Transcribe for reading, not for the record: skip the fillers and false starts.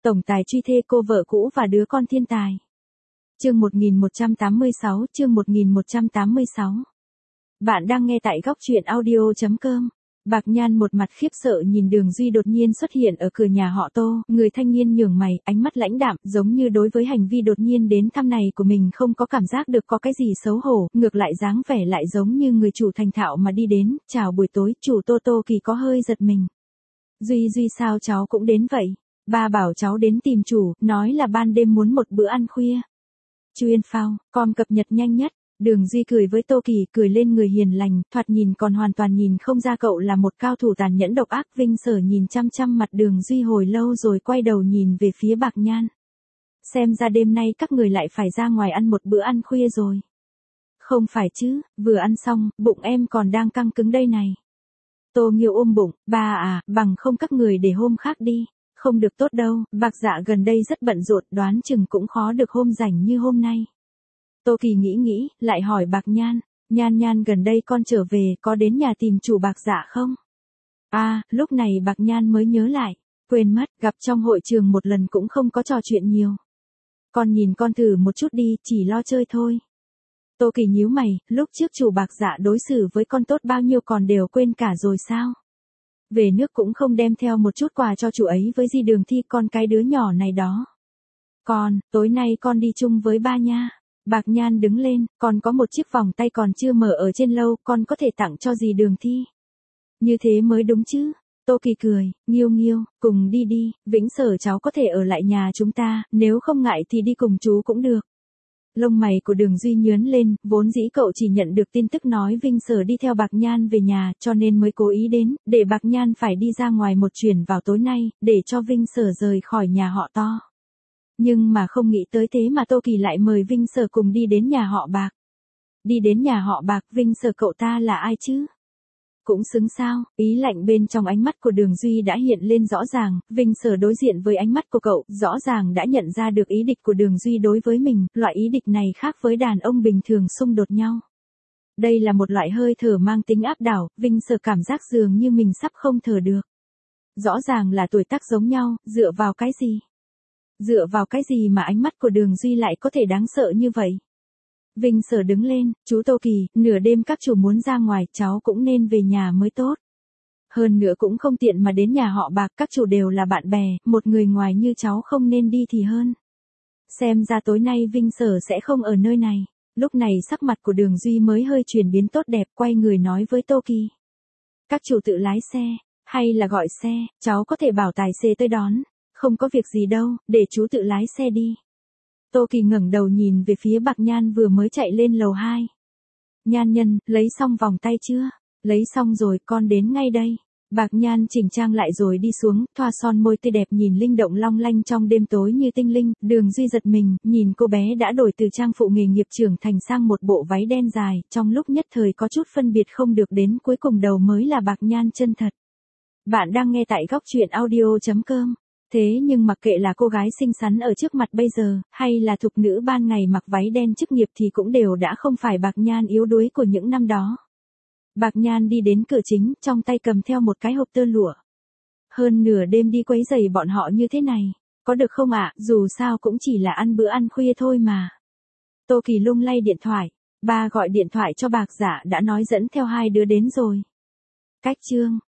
Tổng tài truy thê cô vợ cũ và đứa con thiên tài. Chương 1186. Bạn đang nghe tại góc truyện audio.com. Bạc Nhan một mặt khiếp sợ nhìn Đường Duy đột nhiên xuất hiện ở cửa nhà họ Tô, người thanh niên nhướng mày, ánh mắt lãnh đạm, giống như đối với hành vi đột nhiên đến thăm này của mình không có cảm giác được có cái gì xấu hổ, ngược lại dáng vẻ lại giống như người chủ thành thạo mà đi đến, chào buổi tối, chủ Tô Kỳ có hơi giật mình. Duy sao cháu cũng đến vậy? Ba bảo cháu đến tìm chủ, nói là ban đêm muốn một bữa ăn khuya. Chuyên phao, com cập nhật nhanh nhất. Đường Duy cười với Tô Kỳ, cười lên người hiền lành, thoạt nhìn còn hoàn toàn nhìn không ra cậu là một cao thủ tàn nhẫn độc ác. Vinh Sở nhìn chăm chăm mặt Đường Duy hồi lâu rồi quay đầu nhìn về phía Bạc Nhan. Xem ra đêm nay các người lại phải ra ngoài ăn một bữa ăn khuya rồi. Không phải chứ, vừa ăn xong, bụng em còn đang căng cứng đây này. Tô Nghiêu ôm bụng, ba à, bằng không các người để hôm khác đi. Không được tốt đâu, Bạc Dạ gần đây rất bận rộn, đoán chừng cũng khó được hôm rảnh như hôm nay. Tô Kỳ nghĩ, lại hỏi Bạc Nhan, Nhan gần đây con trở về có đến nhà tìm chủ Bạc Dạ không? À, lúc này Bạc Nhan mới nhớ lại, quên mất, gặp trong hội trường một lần cũng không có trò chuyện nhiều. Con nhìn con thử một chút đi, chỉ lo chơi thôi. Tô Kỳ nhíu mày, lúc trước chủ Bạc Dạ đối xử với con tốt bao nhiêu còn đều quên cả rồi sao? Về nước cũng không đem theo một chút quà cho chủ ấy với Di Đường Thi con cái đứa nhỏ này đó. Con, tối nay con đi chung với ba nha. Bạc Nhan đứng lên, còn có một chiếc vòng tay còn chưa mở ở trên lâu, con có thể tặng cho Di Đường Thi. Như thế mới đúng chứ. Tô Kỳ cười, Nghiêu, cùng đi, Vĩnh Sở cháu có thể ở lại nhà chúng ta, nếu không ngại thì đi cùng chú cũng được. Lông mày của Đường Duy nhướng lên, vốn dĩ cậu chỉ nhận được tin tức nói Vinh Sở đi theo Bạc Nhan về nhà, cho nên mới cố ý đến, để Bạc Nhan phải đi ra ngoài một chuyến vào tối nay, để cho Vinh Sở rời khỏi nhà họ To. Nhưng mà không nghĩ tới thế mà Tô Kỳ lại mời Vinh Sở cùng đi đến nhà họ Bạc. Đi đến nhà họ Bạc, Vinh Sở cậu ta là ai chứ? Cũng xứng sao, ý lạnh bên trong ánh mắt của Đường Duy đã hiện lên rõ ràng, Vinh Sở đối diện với ánh mắt của cậu, rõ ràng đã nhận ra được ý địch của Đường Duy đối với mình, loại ý địch này khác với đàn ông bình thường xung đột nhau. Đây là một loại hơi thở mang tính áp đảo, Vinh Sở cảm giác dường như mình sắp không thở được. Rõ ràng là tuổi tác giống nhau, dựa vào cái gì? Dựa vào cái gì mà ánh mắt của Đường Duy lại có thể đáng sợ như vậy? Vinh Sở đứng lên, chú Tô Kỳ, nửa đêm các chủ muốn ra ngoài, cháu cũng nên về nhà mới tốt. Hơn nữa cũng không tiện mà đến nhà họ Bạc, các chủ đều là bạn bè, một người ngoài như cháu không nên đi thì hơn. Xem ra tối nay Vinh Sở sẽ không ở nơi này. Lúc này sắc mặt của Đường Duy mới hơi chuyển biến tốt đẹp, quay người nói với Tô Kỳ. Các chủ tự lái xe, hay là gọi xe, cháu có thể bảo tài xế tới đón. Không có việc gì đâu, để chú tự lái xe đi. Tô Kỳ ngẩng đầu nhìn về phía Bạc Nhan vừa mới chạy lên lầu 2. Nhan nhân, lấy xong vòng tay chưa? Lấy xong rồi, con đến ngay đây. Bạc Nhan chỉnh trang lại rồi đi xuống, thoa son môi tươi đẹp nhìn linh động long lanh trong đêm tối như tinh linh. Đường Duy giật mình, nhìn cô bé đã đổi từ trang phụ nghề nghiệp trưởng thành sang một bộ váy đen dài, trong lúc nhất thời có chút phân biệt không được đến cuối cùng đầu mới là Bạc Nhan chân thật. Bạn đang nghe tại góc truyện audio.com. Thế nhưng mặc kệ là cô gái xinh xắn ở trước mặt bây giờ, hay là thục nữ ban ngày mặc váy đen chức nghiệp thì cũng đều đã không phải Bạc Nhan yếu đuối của những năm đó. Bạc Nhan đi đến cửa chính, trong tay cầm theo một cái hộp tơ lụa. Hơn nửa đêm đi quấy rầy bọn họ như thế này, có được không ạ? Dù sao cũng chỉ là ăn bữa ăn khuya thôi mà. Tô Kỳ lung lay điện thoại, ba gọi điện thoại cho Bạc Dạ đã nói dẫn theo hai đứa đến rồi. Cách chương